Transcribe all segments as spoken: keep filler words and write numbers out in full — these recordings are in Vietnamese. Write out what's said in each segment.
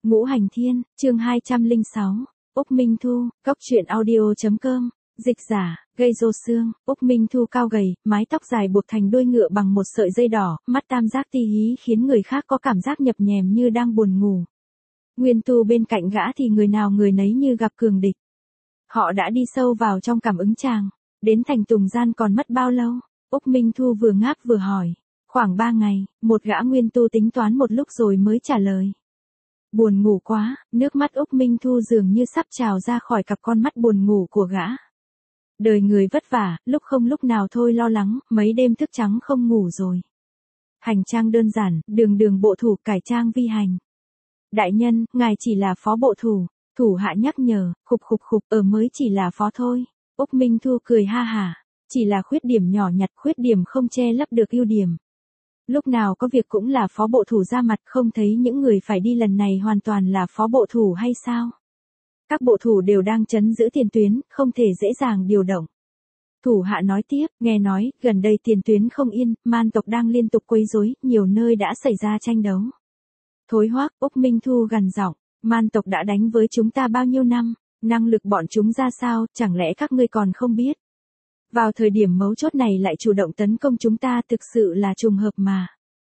Ngũ Hành Thiên, chương hai trăm lẻ sáu, Úc Minh Thu, Cốc truyện audio chấm com, dịch giả, gây rô xương. Úc Minh Thu cao gầy, mái tóc dài buộc thành đuôi ngựa bằng một sợi dây đỏ, mắt tam giác ti hí khiến người khác có cảm giác nhập nhèm như đang buồn ngủ. Nguyên Tu bên cạnh gã thì người nào người nấy như gặp cường địch. Họ đã đi sâu vào trong cảm ứng tràng, đến thành Tùng Gian còn mất bao lâu? Úc Minh Thu vừa ngáp vừa hỏi. Khoảng ba ngày, một gã Nguyên Tu tính toán một lúc rồi mới trả lời. Buồn ngủ quá, nước mắt Úc Minh Thu dường như sắp trào ra khỏi cặp con mắt buồn ngủ của gã. Đời người vất vả, lúc không lúc nào thôi lo lắng, mấy đêm thức trắng không ngủ rồi. Hành trang đơn giản, đường đường bộ thủ cải trang vi hành. Đại nhân, ngài chỉ là phó bộ thủ, thủ hạ nhắc nhở, khục khục khục, ở mới chỉ là phó thôi. Úc Minh Thu cười ha hả, chỉ là khuyết điểm nhỏ nhặt, khuyết điểm không che lấp được ưu điểm. Lúc nào có việc cũng là phó bộ thủ ra mặt, không thấy những người phải đi lần này hoàn toàn là phó bộ thủ hay sao? Các bộ thủ đều đang trấn giữ tiền tuyến, không thể dễ dàng điều động. Thủ hạ nói tiếp, nghe nói, gần đây tiền tuyến không yên, man tộc đang liên tục quấy rối, nhiều nơi đã xảy ra tranh đấu. Thối hoác, Úc Minh Thu gằn giọng, man tộc đã đánh với chúng ta bao nhiêu năm, năng lực bọn chúng ra sao, chẳng lẽ các ngươi còn không biết? Vào thời điểm mấu chốt này lại chủ động tấn công chúng ta thực sự là trùng hợp mà.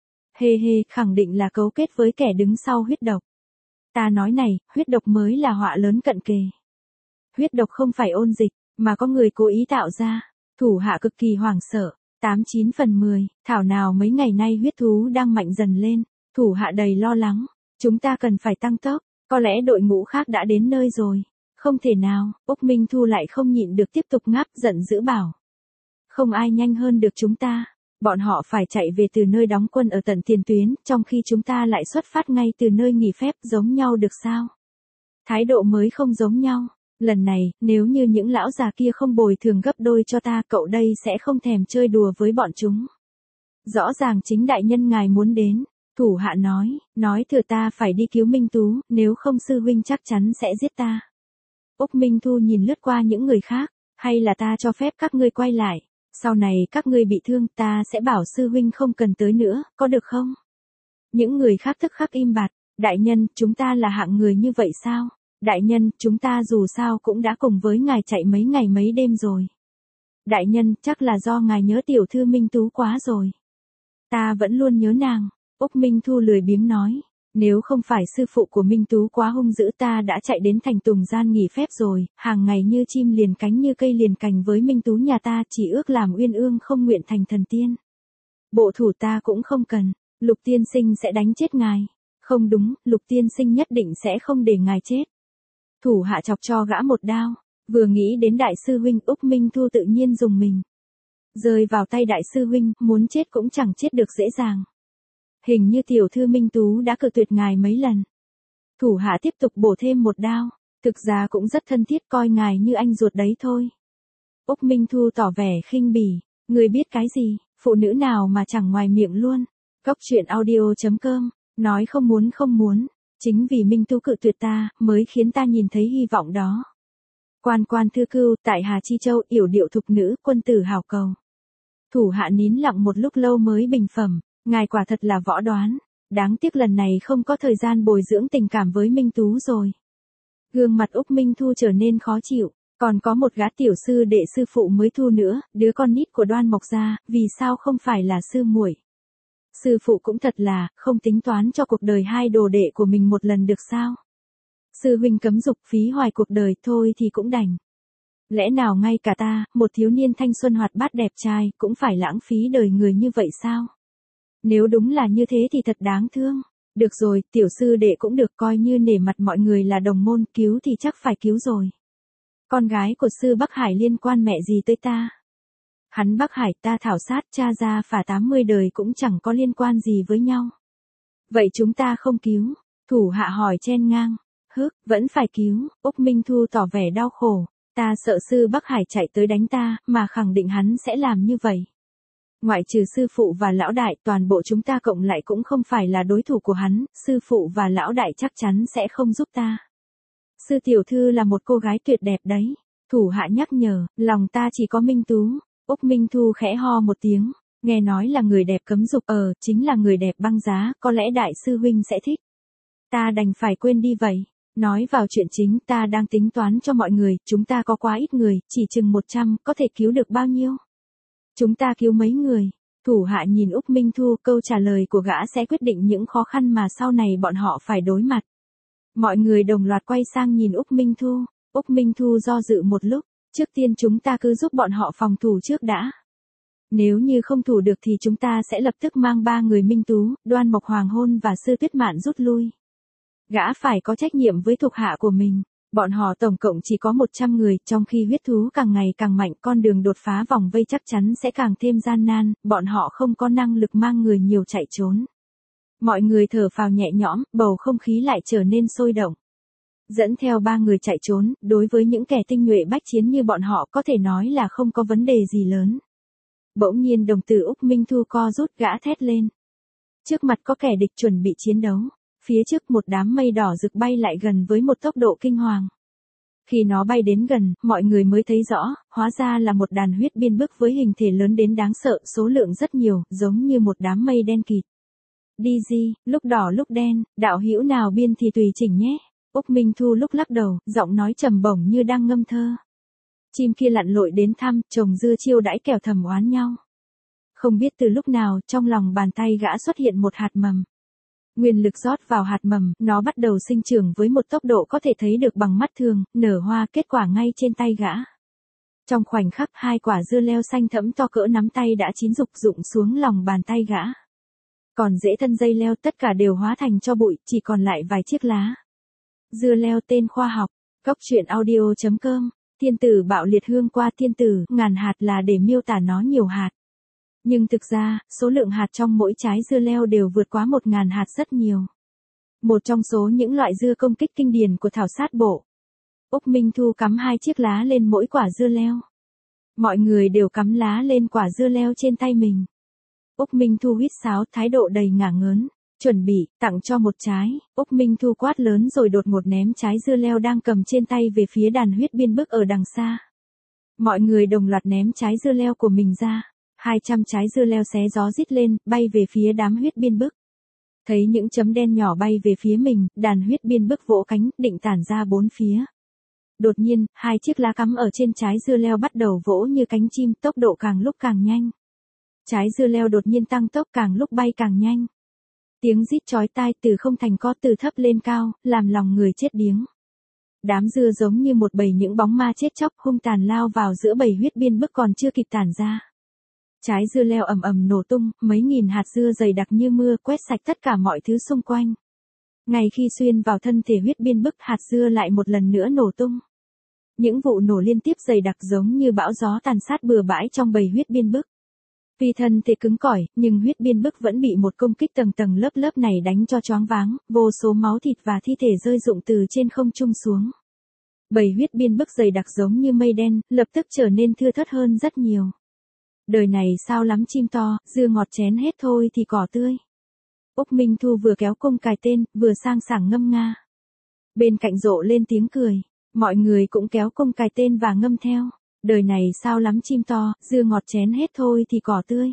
Hê hê, khẳng định là cấu kết với kẻ đứng sau huyết độc. Ta nói này, huyết độc mới là họa lớn cận kề. Huyết độc không phải ôn dịch, mà có người cố ý tạo ra. Thủ hạ cực kỳ hoảng sợ, tám chín phần mười, thảo nào mấy ngày nay huyết thú đang mạnh dần lên. Thủ hạ đầy lo lắng, chúng ta cần phải tăng tốc, có lẽ đội ngũ khác đã đến nơi rồi. Không thể nào, Úc Minh Thu lại không nhịn được tiếp tục ngáp giận dữ bảo. Không ai nhanh hơn được chúng ta, bọn họ phải chạy về từ nơi đóng quân ở tận tiền tuyến, trong khi chúng ta lại xuất phát ngay từ nơi nghỉ phép, giống nhau được sao? Thái độ mới không giống nhau, lần này, nếu như những lão già kia không bồi thường gấp đôi cho ta, cậu đây sẽ không thèm chơi đùa với bọn chúng. Rõ ràng chính đại nhân ngài muốn đến. Thủ hạ nói, nói thừa ta phải đi cứu Minh Tú, nếu không sư huynh chắc chắn sẽ giết ta. Úc Minh Thu nhìn lướt qua những người khác, hay là ta cho phép các ngươi quay lại, sau này các ngươi bị thương ta sẽ bảo sư huynh không cần tới nữa, có được không? Những người khác tức khắc im bặt, đại nhân, chúng ta là hạng người như vậy sao? Đại nhân, chúng ta dù sao cũng đã cùng với ngài chạy mấy ngày mấy đêm rồi. Đại nhân, chắc là do ngài nhớ tiểu thư Minh Tú quá rồi. Ta vẫn luôn nhớ nàng. Úc Minh Thu lười biếng nói, nếu không phải sư phụ của Minh Tú quá hung dữ ta đã chạy đến thành Tùng Gian nghỉ phép rồi, hàng ngày như chim liền cánh như cây liền cành với Minh Tú nhà ta, chỉ ước làm uyên ương không nguyện thành thần tiên. Bộ thủ ta cũng không cần, Lục tiên sinh sẽ đánh chết ngài. Không đúng, Lục tiên sinh nhất định sẽ không để ngài chết. Thủ hạ chọc cho gã một đao, vừa nghĩ đến đại sư huynh, Úc Minh Thu tự nhiên dùng mình. Rơi vào tay đại sư huynh, muốn chết cũng chẳng chết được dễ dàng. Hình như tiểu thư Minh Tú đã cự tuyệt ngài mấy lần. Thủ hạ tiếp tục bổ thêm một đao, thực ra cũng rất thân thiết, coi ngài như anh ruột đấy thôi. Úc Minh Thu tỏ vẻ khinh bỉ, người biết cái gì, phụ nữ nào mà chẳng ngoài miệng luôn. Cốc truyện audio chấm com, nói không muốn không muốn, chính vì Minh Tú cự tuyệt ta, mới khiến ta nhìn thấy hy vọng đó. Quan quan thư cưu, tại Hà Chi Châu, yểu điệu thục nữ, quân tử hảo cầu. Thủ hạ nín lặng một lúc lâu mới bình phẩm. Ngài quả thật là võ đoán, đáng tiếc lần này không có thời gian bồi dưỡng tình cảm với Minh Tú rồi. Gương mặt Úc Minh Thu trở nên khó chịu, còn có một gã tiểu sư đệ sư phụ mới thu nữa, đứa con nít của Đoan Mộc gia, vì sao không phải là sư muội? Sư phụ cũng thật là, không tính toán cho cuộc đời hai đồ đệ của mình một lần được sao? Sư huynh cấm dục phí hoài cuộc đời thôi thì cũng đành. Lẽ nào ngay cả ta, một thiếu niên thanh xuân hoạt bát đẹp trai, cũng phải lãng phí đời người như vậy sao? Nếu đúng là như thế thì thật đáng thương. Được rồi, tiểu sư đệ cũng được, coi như nể mặt mọi người là đồng môn, cứu thì chắc phải cứu rồi. Con gái của sư Bắc Hải liên quan mẹ gì tới ta? Hắn Bắc Hải ta thảo sát cha ra phả tám mươi đời cũng chẳng có liên quan gì với nhau. Vậy chúng ta không cứu? Thủ hạ hỏi chen ngang. Hức, vẫn phải cứu. Úc Minh Thu tỏ vẻ đau khổ. Ta sợ sư Bắc Hải chạy tới đánh ta, mà khẳng định hắn sẽ làm như vậy. Ngoại trừ sư phụ và lão đại, toàn bộ chúng ta cộng lại cũng không phải là đối thủ của hắn, sư phụ và lão đại chắc chắn sẽ không giúp ta. Sư tiểu thư là một cô gái tuyệt đẹp đấy. Thủ hạ nhắc nhở, lòng ta chỉ có Minh Tú. Úc Minh Thu khẽ ho một tiếng, nghe nói là người đẹp cấm dục, ờ, chính là người đẹp băng giá, có lẽ đại sư huynh sẽ thích. Ta đành phải quên đi vậy. Nói vào chuyện chính, ta đang tính toán cho mọi người, chúng ta có quá ít người, chỉ chừng một trăm, có thể cứu được bao nhiêu? Chúng ta cứu mấy người? Thủ hạ nhìn Úc Minh Thu, câu trả lời của gã sẽ quyết định những khó khăn mà sau này bọn họ phải đối mặt. Mọi người đồng loạt quay sang nhìn Úc Minh Thu. Úc Minh Thu do dự một lúc, trước tiên chúng ta cứ giúp bọn họ phòng thủ trước đã. Nếu như không thủ được thì chúng ta sẽ lập tức mang ba người Minh Tú, Đoan Mộc Hoàng Hôn và Sư Tuyết Mạn rút lui. Gã phải có trách nhiệm với thuộc hạ của mình. Bọn họ tổng cộng chỉ có một trăm người, trong khi huyết thú càng ngày càng mạnh, con đường đột phá vòng vây chắc chắn sẽ càng thêm gian nan, bọn họ không có năng lực mang người nhiều chạy trốn. Mọi người thở phào nhẹ nhõm, bầu không khí lại trở nên sôi động. Dẫn theo ba người chạy trốn, đối với những kẻ tinh nhuệ bách chiến như bọn họ có thể nói là không có vấn đề gì lớn. Bỗng nhiên đồng tử Úc Minh Thu co rút, gã thét lên. Trước mặt có kẻ địch chuẩn bị chiến đấu. Phía trước một đám mây đỏ rực bay lại gần với một tốc độ kinh hoàng. Khi nó bay đến gần, mọi người mới thấy rõ, hóa ra là một đàn huyết biên bức với hình thể lớn đến đáng sợ, số lượng rất nhiều, giống như một đám mây đen kịt. Đi gì, lúc đỏ lúc đen, đạo hữu nào biên thì tùy chỉnh nhé. Úc Minh Thu lúc lắc đầu, giọng nói trầm bổng như đang ngâm thơ. Chim kia lặn lội đến thăm, chồng dưa chiêu đãi kẻo thầm oán nhau. Không biết từ lúc nào, trong lòng bàn tay gã xuất hiện một hạt mầm. Nguyên lực rót vào hạt mầm, nó bắt đầu sinh trưởng với một tốc độ có thể thấy được bằng mắt thường, nở hoa kết quả ngay trên tay gã. Trong khoảnh khắc, hai quả dưa leo xanh thẫm to cỡ nắm tay đã chín rục rụng xuống lòng bàn tay gã. Còn rễ thân dây leo tất cả đều hóa thành tro bụi, chỉ còn lại vài chiếc lá. Dưa leo tên khoa học, góc truyện audio chấm com, thiên tử bạo liệt hương qua thiên tử, ngàn hạt là để miêu tả nó nhiều hạt. Nhưng thực ra, số lượng hạt trong mỗi trái dưa leo đều vượt quá một ngàn hạt rất nhiều. Một trong số những loại dưa công kích kinh điển của thảo sát bộ. Úc Minh Thu cắm hai chiếc lá lên mỗi quả dưa leo. Mọi người đều cắm lá lên quả dưa leo trên tay mình. Úc Minh Thu huýt sáo, thái độ đầy ngả ngớn. Chuẩn bị, tặng cho một trái. Úc Minh Thu quát lớn rồi đột ngột ném trái dưa leo đang cầm trên tay về phía đàn huyết biên bức ở đằng xa. Mọi người đồng loạt ném trái dưa leo của mình ra. Hai trăm trái dưa leo xé gió rít lên, bay về phía đám huyết biên bức. Thấy những chấm đen nhỏ bay về phía mình, đàn huyết biên bức vỗ cánh, định tản ra bốn phía. Đột nhiên, hai chiếc lá cắm ở trên trái dưa leo bắt đầu vỗ như cánh chim, tốc độ càng lúc càng nhanh. Trái dưa leo đột nhiên tăng tốc, càng lúc bay càng nhanh. Tiếng rít chói tai từ không thành có, từ thấp lên cao, làm lòng người chết điếng. Đám dưa giống như một bầy những bóng ma chết chóc hung tàn lao vào giữa bầy huyết biên bức còn chưa kịp tản ra. Trái dưa leo ầm ầm nổ tung, mấy nghìn hạt dưa dày đặc như mưa quét sạch tất cả mọi thứ xung quanh. Ngay khi xuyên vào thân thể huyết biên bức, hạt dưa lại một lần nữa nổ tung. Những vụ nổ liên tiếp dày đặc giống như bão gió tàn sát bừa bãi trong bầy huyết biên bức. Vì thân thể cứng cỏi, nhưng huyết biên bức vẫn bị một công kích tầng tầng lớp lớp này đánh cho choáng váng, vô số máu thịt và thi thể rơi rụng từ trên không trung xuống. Bầy huyết biên bức dày đặc giống như mây đen, lập tức trở nên thưa thớt hơn rất nhiều. Đời này sao lắm chim to, dưa ngọt chén hết thôi thì cỏ tươi. Úc Minh Thu vừa kéo cung cài tên, vừa sang sảng ngâm nga. Bên cạnh rộ lên tiếng cười, mọi người cũng kéo cung cài tên và ngâm theo. Đời này sao lắm chim to, dưa ngọt chén hết thôi thì cỏ tươi.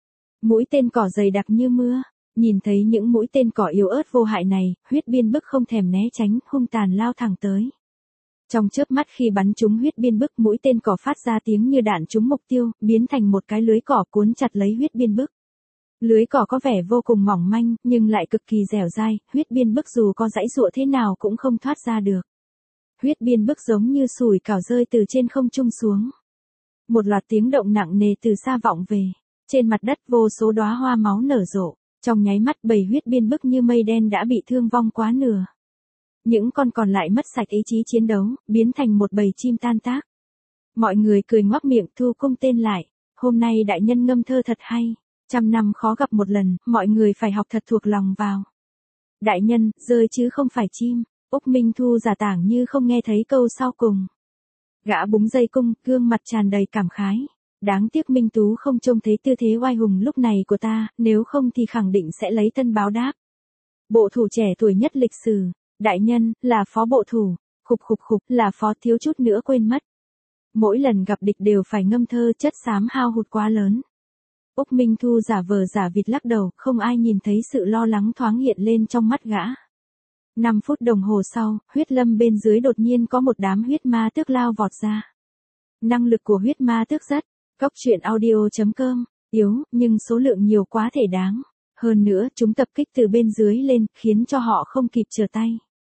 Mũi tên cỏ dày đặc như mưa, nhìn thấy những mũi tên cỏ yếu ớt vô hại này, huyết biên bức không thèm né tránh, hung tàn lao thẳng tới. Trong chớp mắt khi bắn trúng huyết biên bức, mũi tên cỏ phát ra tiếng như đạn trúng mục tiêu, biến thành một cái lưới cỏ cuốn chặt lấy huyết biên bức. Lưới cỏ có vẻ vô cùng mỏng manh, nhưng lại cực kỳ dẻo dai, huyết biên bức dù có giãy giụa thế nào cũng không thoát ra được. Huyết biên bức giống như sủi cảo rơi từ trên không trung xuống. Một loạt tiếng động nặng nề từ xa vọng về. Trên mặt đất vô số đóa hoa máu nở rộ. Trong nháy mắt bầy huyết biên bức như mây đen đã bị thương vong quá nửa. Những con còn lại mất sạch ý chí chiến đấu, biến thành một bầy chim tan tác. Mọi người cười ngoác miệng thu cung tên lại. Hôm nay đại nhân ngâm thơ thật hay. Trăm năm khó gặp một lần, mọi người phải học thật thuộc lòng vào. Đại nhân, rơi chứ không phải chim. Úc Minh Thu giả tảng như không nghe thấy câu sau cùng. Gã búng dây cung, gương mặt tràn đầy cảm khái. Đáng tiếc Minh Tú không trông thấy tư thế oai hùng lúc này của ta, nếu không thì khẳng định sẽ lấy thân báo đáp. Bộ thủ trẻ tuổi nhất lịch sử, đại nhân, là phó bộ thủ, khục khục khục, là phó thiếu chút nữa quên mất. Mỗi lần gặp địch đều phải ngâm thơ, chất xám hao hụt quá lớn. Úc Minh Thu giả vờ giả vịt lắc đầu, không ai nhìn thấy sự lo lắng thoáng hiện lên trong mắt gã. năm phút đồng hồ sau, huyết lâm bên dưới đột nhiên có một đám huyết ma tước lao vọt ra. Năng lực của huyết ma tước rất, Cốc truyện audio.com, yếu, nhưng số lượng nhiều quá thể đáng. Hơn nữa, chúng tập kích từ bên dưới lên, khiến cho họ không kịp trở tay.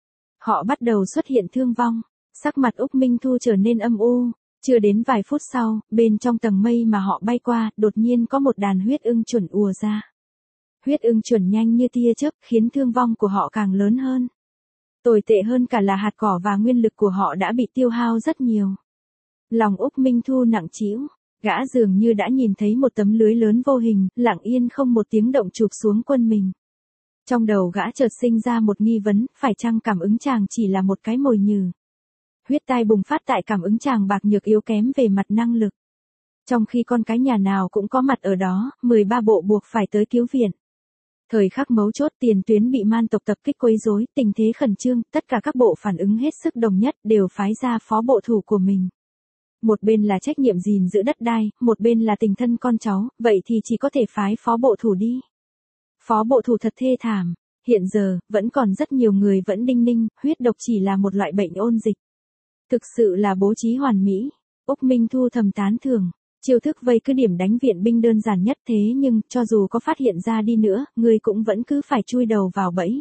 Họ bắt đầu xuất hiện thương vong, sắc mặt Úc Minh Thu trở nên âm u. Chưa đến vài phút sau, bên trong tầng mây mà họ bay qua, đột nhiên có một đàn huyết ưng chuẩn ùa ra. Huyết ưng chuẩn nhanh như tia chớp, khiến thương vong của họ càng lớn hơn. Tồi tệ hơn cả là hạt cỏ và nguyên lực của họ đã bị tiêu hao rất nhiều. Lòng Úc Minh Thu nặng trĩu, gã dường như đã nhìn thấy một tấm lưới lớn vô hình, lặng yên không một tiếng động chụp xuống quân mình. Trong đầu gã chợt sinh ra một nghi vấn, phải chăng cảm ứng chàng chỉ là một cái mồi nhử? Huyết tai bùng phát tại cảm ứng chàng bạc nhược yếu kém về mặt năng lực. Trong khi con cái nhà nào cũng có mặt ở đó, mười ba bộ buộc phải tới cứu viện. Thời khắc mấu chốt tiền tuyến bị man tộc tập kích quấy rối, tình thế khẩn trương, tất cả các bộ phản ứng hết sức đồng nhất đều phái ra phó bộ thủ của mình. Một bên là trách nhiệm gìn giữ đất đai, một bên là tình thân con cháu, vậy thì chỉ có thể phái phó bộ thủ đi. Phó bộ thủ thật thê thảm, hiện giờ, vẫn còn rất nhiều người vẫn đinh ninh, huyết độc chỉ là một loại bệnh ôn dịch. Thực sự là bố trí hoàn mỹ, Úc Minh Thu thầm tán thưởng, chiêu thức vây cứ điểm đánh viện binh đơn giản nhất thế nhưng, cho dù có phát hiện ra đi nữa, người cũng vẫn cứ phải chui đầu vào bẫy.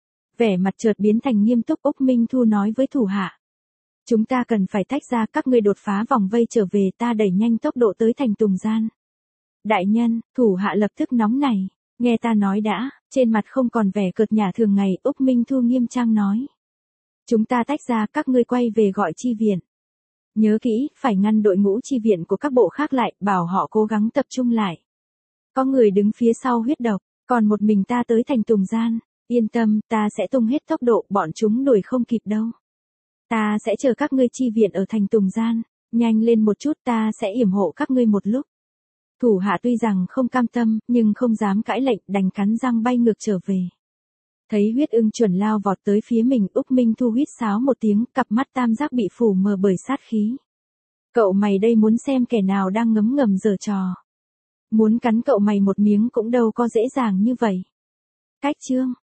Vẻ mặt chợt biến thành nghiêm túc, Úc Minh Thu nói với thủ hạ. Chúng ta cần phải tách ra, các ngươi đột phá vòng vây trở về, ta đẩy nhanh tốc độ tới thành Tùng Gian. Đại nhân, thủ hạ lập tức nóng nảy, nghe ta nói đã, trên mặt không còn vẻ cợt nhả thường ngày, Úc Minh Thu nghiêm trang nói. Chúng ta tách ra, các ngươi quay về gọi chi viện. Nhớ kỹ, phải ngăn đội ngũ chi viện của các bộ khác lại, bảo họ cố gắng tập trung lại. Có người đứng phía sau huyết độc, còn một mình ta tới thành Tùng Gian, yên tâm, ta sẽ tung hết tốc độ, bọn chúng đuổi không kịp đâu. Ta sẽ chờ các ngươi chi viện ở thành Tùng Gian, nhanh lên một chút, ta sẽ yểm hộ các ngươi một lúc. Thủ hạ tuy rằng không cam tâm, nhưng không dám cãi lệnh, đành cắn răng bay ngược trở về. Thấy huyết ưng chuẩn lao vọt tới phía mình, Úc Minh Thu huýt sáo một tiếng, cặp mắt tam giác bị phủ mờ bởi sát khí. Cậu mày đây muốn xem kẻ nào đang ngấm ngầm giở trò. Muốn cắn cậu mày một miếng cũng đâu có dễ dàng như vậy. Cách chương